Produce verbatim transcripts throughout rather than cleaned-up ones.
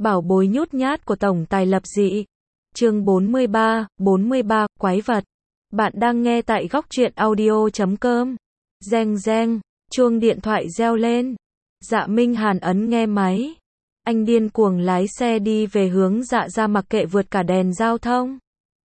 Bảo bối nhút nhát của tổng tài lập dị. Chương bốn mươi ba, bốn mươi ba, quái vật. Bạn đang nghe tại góc truyện audio chấm com. Reng reng, chuông điện thoại reo lên. Dạ Minh Hàn ấn nghe máy. Anh điên cuồng lái xe đi về hướng Dạ ra mặc kệ vượt cả đèn giao thông.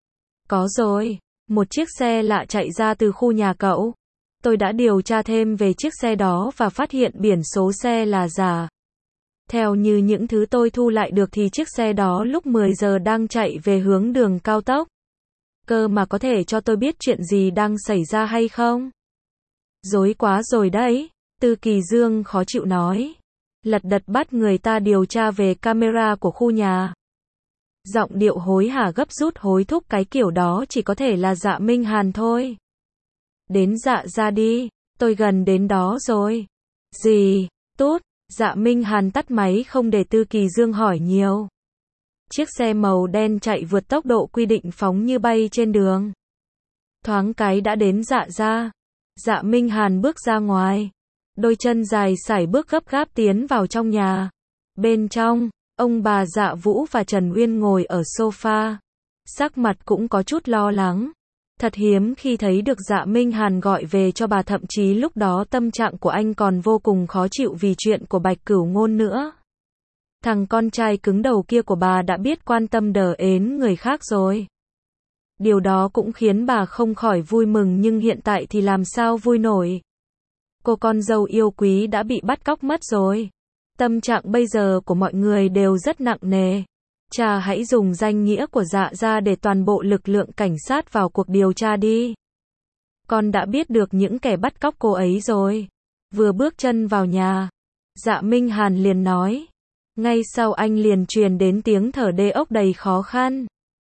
Có rồi, một chiếc xe lạ chạy ra từ khu nhà cậu. Tôi đã điều tra thêm về chiếc xe đó và phát hiện biển số xe là giả. Theo như những thứ tôi thu lại được thì chiếc xe đó lúc mười giờ đang chạy về hướng đường cao tốc. Cơ mà có thể cho tôi biết chuyện gì đang xảy ra hay không? Rối quá rồi đấy, Tư Kỳ Dương khó chịu nói. Lật đật bắt người ta điều tra về camera của khu nhà. Giọng điệu hối hả gấp rút hối thúc, cái kiểu đó chỉ có thể là Dạ Minh Hàn thôi. Đến Dạ ra đi, tôi gần đến đó rồi. Gì? Tút. Dạ Minh Hàn tắt máy không để Tư Kỳ Dương hỏi nhiều. Chiếc xe màu đen chạy vượt tốc độ quy định phóng như bay trên đường. Thoáng cái đã đến Dạ ra. Dạ Minh Hàn bước ra ngoài. Đôi chân dài sải bước gấp gáp tiến vào trong nhà. Bên trong, ông bà Dạ Vũ và Trần Uyên ngồi ở sofa. Sắc mặt cũng có chút lo lắng. Thật hiếm khi thấy được Dạ Minh Hàn gọi về cho bà, thậm chí lúc đó tâm trạng của anh còn vô cùng khó chịu vì chuyện của Bạch Cửu Ngôn nữa. Thằng con trai cứng đầu kia của bà đã biết quan tâm đờ ến người khác rồi. Điều đó cũng khiến bà không khỏi vui mừng, nhưng hiện tại thì làm sao vui nổi. Cô con dâu yêu quý đã bị bắt cóc mất rồi. Tâm trạng bây giờ của mọi người đều rất nặng nề. Cha hãy dùng danh nghĩa của Dạ ra để toàn bộ lực lượng cảnh sát vào cuộc điều tra đi. Con đã biết được những kẻ bắt cóc cô ấy rồi. Vừa bước chân vào nhà, Dạ Minh Hàn liền nói. Ngay sau anh liền truyền đến tiếng thở đê ốc đầy khó khăn.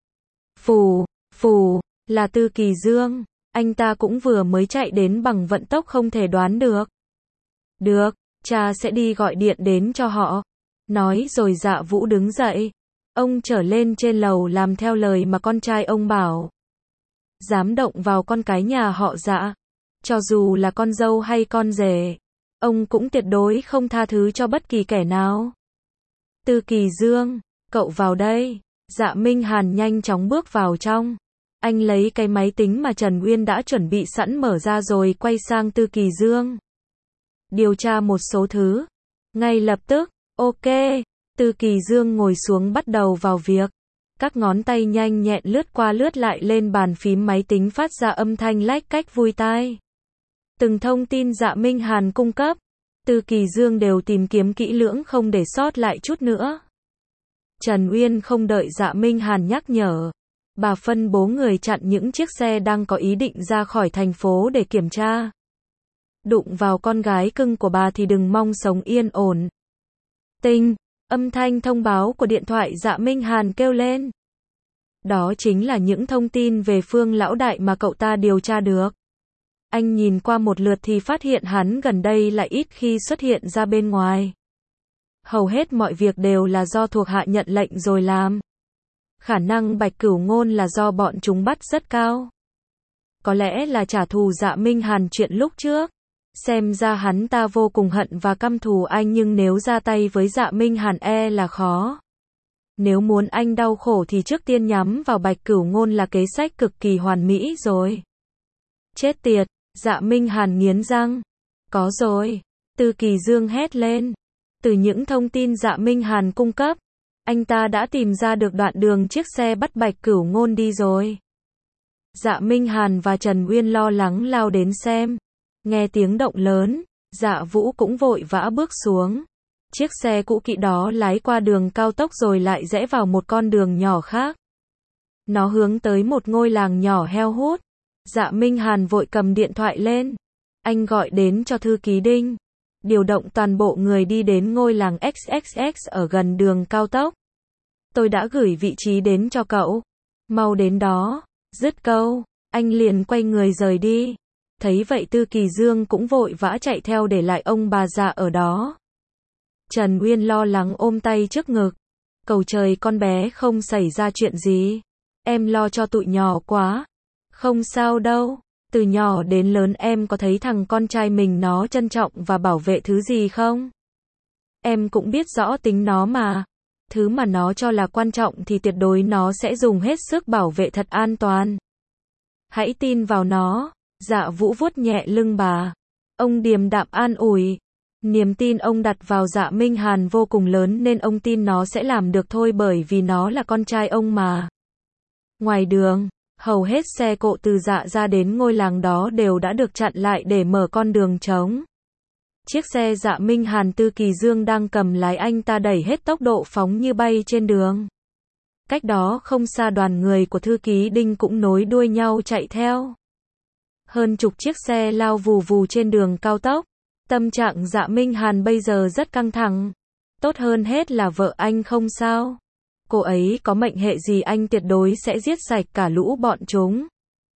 Phù, phù, là Tư Kỳ Dương. Anh ta cũng vừa mới chạy đến bằng vận tốc không thể đoán được. Được, cha sẽ đi gọi điện đến cho họ. Nói rồi Dạ Vũ đứng dậy. Ông trở lên trên lầu làm theo lời mà con trai ông bảo. Dám động vào con cái nhà họ Dạ, cho dù là con dâu hay con rể, ông cũng tuyệt đối không tha thứ cho bất kỳ kẻ nào. Tư Kỳ Dương, cậu vào đây. Dạ Minh Hàn nhanh chóng bước vào trong. Anh lấy cái máy tính mà Trần Uyên đã chuẩn bị sẵn mở ra rồi quay sang Tư Kỳ Dương. Điều tra một số thứ. Ngay lập tức, ok. Tư Kỳ Dương ngồi xuống bắt đầu vào việc. Các ngón tay nhanh nhẹn lướt qua lướt lại lên bàn phím máy tính phát ra âm thanh lách cách vui tai. Từng thông tin Dạ Minh Hàn cung cấp, Tư Kỳ Dương đều tìm kiếm kỹ lưỡng không để sót lại chút nữa. Trần Uyên không đợi Dạ Minh Hàn nhắc nhở. Bà phân bố người chặn những chiếc xe đang có ý định ra khỏi thành phố để kiểm tra. Đụng vào con gái cưng của bà thì đừng mong sống yên ổn. Tinh. Âm thanh thông báo của điện thoại Dạ Minh Hàn kêu lên. Đó chính là những thông tin về Phương lão đại mà cậu ta điều tra được. Anh nhìn qua một lượt thì phát hiện hắn gần đây lại ít khi xuất hiện ra bên ngoài. Hầu hết mọi việc đều là do thuộc hạ nhận lệnh rồi làm. Khả năng Bạch Cửu Ngôn là do bọn chúng bắt rất cao. Có lẽ là trả thù Dạ Minh Hàn chuyện lúc trước. Xem ra hắn ta vô cùng hận và căm thù anh, nhưng nếu ra tay với Dạ Minh Hàn e là khó. Nếu muốn anh đau khổ thì trước tiên nhắm vào Bạch Cửu Ngôn là kế sách cực kỳ hoàn mỹ rồi. Chết tiệt, Dạ Minh Hàn nghiến răng. Có rồi, Tư Kỳ Dương hét lên. Từ những thông tin Dạ Minh Hàn cung cấp, anh ta đã tìm ra được đoạn đường chiếc xe bắt Bạch Cửu Ngôn đi rồi. Dạ Minh Hàn và Trần Uyên lo lắng lao đến xem. Nghe tiếng động lớn, Dạ Vũ cũng vội vã bước xuống. Chiếc xe cũ kỹ đó lái qua đường cao tốc rồi lại rẽ vào một con đường nhỏ khác. Nó hướng tới một ngôi làng nhỏ heo hút. Dạ Minh Hàn vội cầm điện thoại lên. Anh gọi đến cho thư ký Đinh. Điều động toàn bộ người đi đến ngôi làng ích ích ích ở gần đường cao tốc. Tôi đã gửi vị trí đến cho cậu. Mau đến đó. Dứt câu, anh liền quay người rời đi. Thấy vậy Tư Kỳ Dương cũng vội vã chạy theo để lại ông bà già ở đó. Trần Uyên lo lắng ôm tay trước ngực. Cầu trời con bé không xảy ra chuyện gì. Em lo cho tụi nhỏ quá. Không sao đâu. Từ nhỏ đến lớn em có thấy thằng con trai mình nó trân trọng và bảo vệ thứ gì không? Em cũng biết rõ tính nó mà. Thứ mà nó cho là quan trọng thì tuyệt đối nó sẽ dùng hết sức bảo vệ thật an toàn. Hãy tin vào nó. Dạ Vũ vuốt nhẹ lưng bà. Ông điềm đạm an ủi. Niềm tin ông đặt vào Dạ Minh Hàn vô cùng lớn nên ông tin nó sẽ làm được thôi bởi vì nó là con trai ông mà. Ngoài đường, hầu hết xe cộ từ Dạ ra đến ngôi làng đó đều đã được chặn lại để mở con đường trống. Chiếc xe Dạ Minh Hàn Tư Kỳ Dương đang cầm lái anh ta đẩy hết tốc độ phóng như bay trên đường. Cách đó không xa đoàn người của thư ký Đinh cũng nối đuôi nhau chạy theo. Hơn chục chiếc xe lao vù vù trên đường cao tốc. Tâm trạng Dạ Minh Hàn bây giờ rất căng thẳng. Tốt hơn hết là vợ anh không sao. Cô ấy có mệnh hệ gì anh tuyệt đối sẽ giết sạch cả lũ bọn chúng.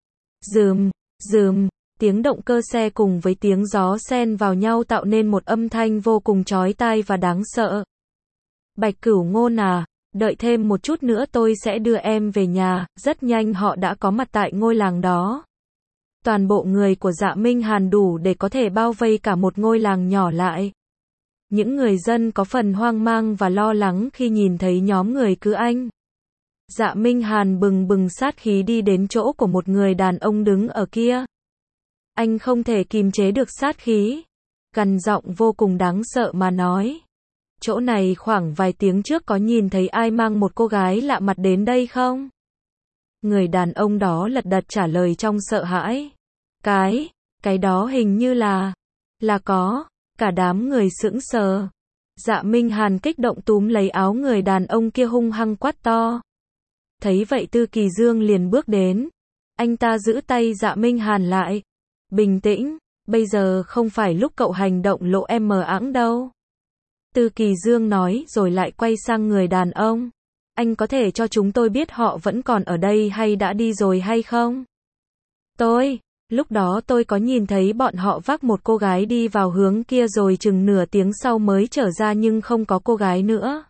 Dườm, dườm, tiếng động cơ xe cùng với tiếng gió xen vào nhau tạo nên một âm thanh vô cùng chói tai và đáng sợ. Bạch Cửu Ngôn à, đợi thêm một chút nữa tôi sẽ đưa em về nhà. Rất nhanh họ đã có mặt tại ngôi làng đó. Toàn bộ người của Dạ Minh Hàn đủ để có thể bao vây cả một ngôi làng nhỏ lại. Những người dân có phần hoang mang và lo lắng khi nhìn thấy nhóm người cứ anh. Dạ Minh Hàn bừng bừng sát khí đi đến chỗ của một người đàn ông đứng ở kia. Anh không thể kìm chế được sát khí. Gằn giọng vô cùng đáng sợ mà nói. Chỗ này khoảng vài tiếng trước có nhìn thấy ai mang một cô gái lạ mặt đến đây không? Người đàn ông đó lật đật trả lời trong sợ hãi. Cái, cái đó hình như là, là có, cả đám người sững sờ. Dạ Minh Hàn kích động túm lấy áo người đàn ông kia hung hăng quát to. Thấy vậy Tư Kỳ Dương liền bước đến. Anh ta giữ tay Dạ Minh Hàn lại. Bình tĩnh, bây giờ không phải lúc cậu hành động lộ em mờ ẵng đâu. Tư Kỳ Dương nói rồi lại quay sang người đàn ông. Anh có thể cho chúng tôi biết họ vẫn còn ở đây hay đã đi rồi hay không? Tôi, lúc đó tôi có nhìn thấy bọn họ vác một cô gái đi vào hướng kia rồi chừng nửa tiếng sau mới trở ra nhưng không có cô gái nữa.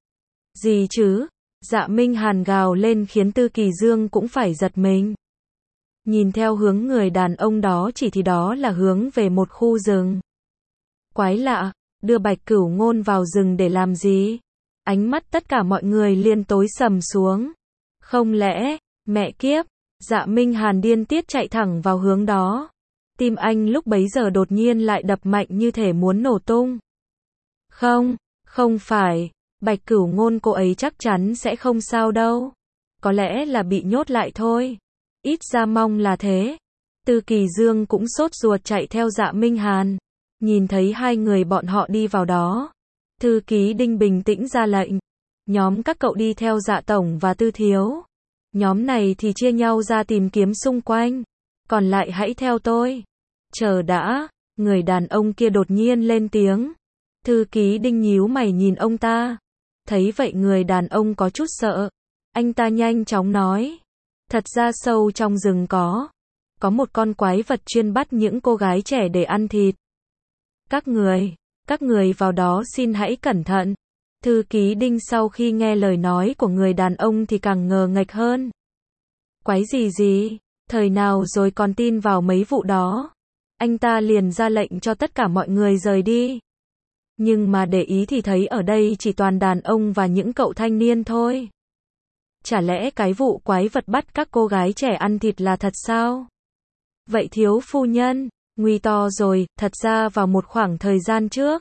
Gì chứ? Dạ Minh Hàn gào lên khiến Tư Kỳ Dương cũng phải giật mình. Nhìn theo hướng người đàn ông đó chỉ thì đó là hướng về một khu rừng. Quái lạ, đưa Bạch Cửu Ngôn vào rừng để làm gì? Ánh mắt tất cả mọi người liền tối sầm xuống. Không lẽ, mẹ kiếp, Dạ Minh Hàn điên tiết chạy thẳng vào hướng đó. Tim anh lúc bấy giờ đột nhiên lại đập mạnh như thể muốn nổ tung. Không, không phải, Bạch Cửu Ngôn cô ấy chắc chắn sẽ không sao đâu. Có lẽ là bị nhốt lại thôi. Ít ra mong là thế. Tư Kỳ Dương cũng sốt ruột chạy theo Dạ Minh Hàn. Nhìn thấy hai người bọn họ đi vào đó. Thư ký Đinh bình tĩnh ra lệnh. Nhóm các cậu đi theo Dạ Tổng và Tư Thiếu. Nhóm này thì chia nhau ra tìm kiếm xung quanh. Còn lại hãy theo tôi. Chờ đã, người đàn ông kia đột nhiên lên tiếng. Thư ký Đinh nhíu mày nhìn ông ta. Thấy vậy người đàn ông có chút sợ. Anh ta nhanh chóng nói. Thật ra sâu trong rừng có. Có một con quái vật chuyên bắt những cô gái trẻ để ăn thịt. Các người, các người vào đó xin hãy cẩn thận. Thư ký Đinh sau khi nghe lời nói của người đàn ông thì càng ngờ nghệch hơn. Quái gì gì, thời nào rồi còn tin vào mấy vụ đó. Anh ta liền ra lệnh cho tất cả mọi người rời đi. Nhưng mà để ý thì thấy ở đây chỉ toàn đàn ông và những cậu thanh niên thôi. Chả lẽ cái vụ quái vật bắt các cô gái trẻ ăn thịt là thật sao? Vậy thiếu phu nhân, nguy to rồi, thật ra vào một khoảng thời gian trước.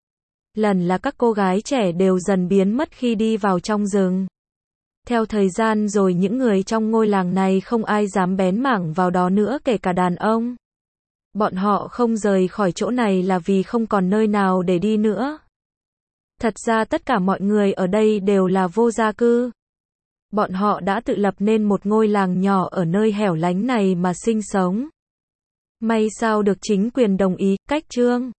Lần là các cô gái trẻ đều dần biến mất khi đi vào trong rừng. Theo thời gian rồi những người trong ngôi làng này không ai dám bén mảng vào đó nữa kể cả đàn ông. Bọn họ không rời khỏi chỗ này là vì không còn nơi nào để đi nữa. Thật ra tất cả mọi người ở đây đều là vô gia cư. Bọn họ đã tự lập nên một ngôi làng nhỏ ở nơi hẻo lánh này mà sinh sống. May sao được chính quyền đồng ý, cách chương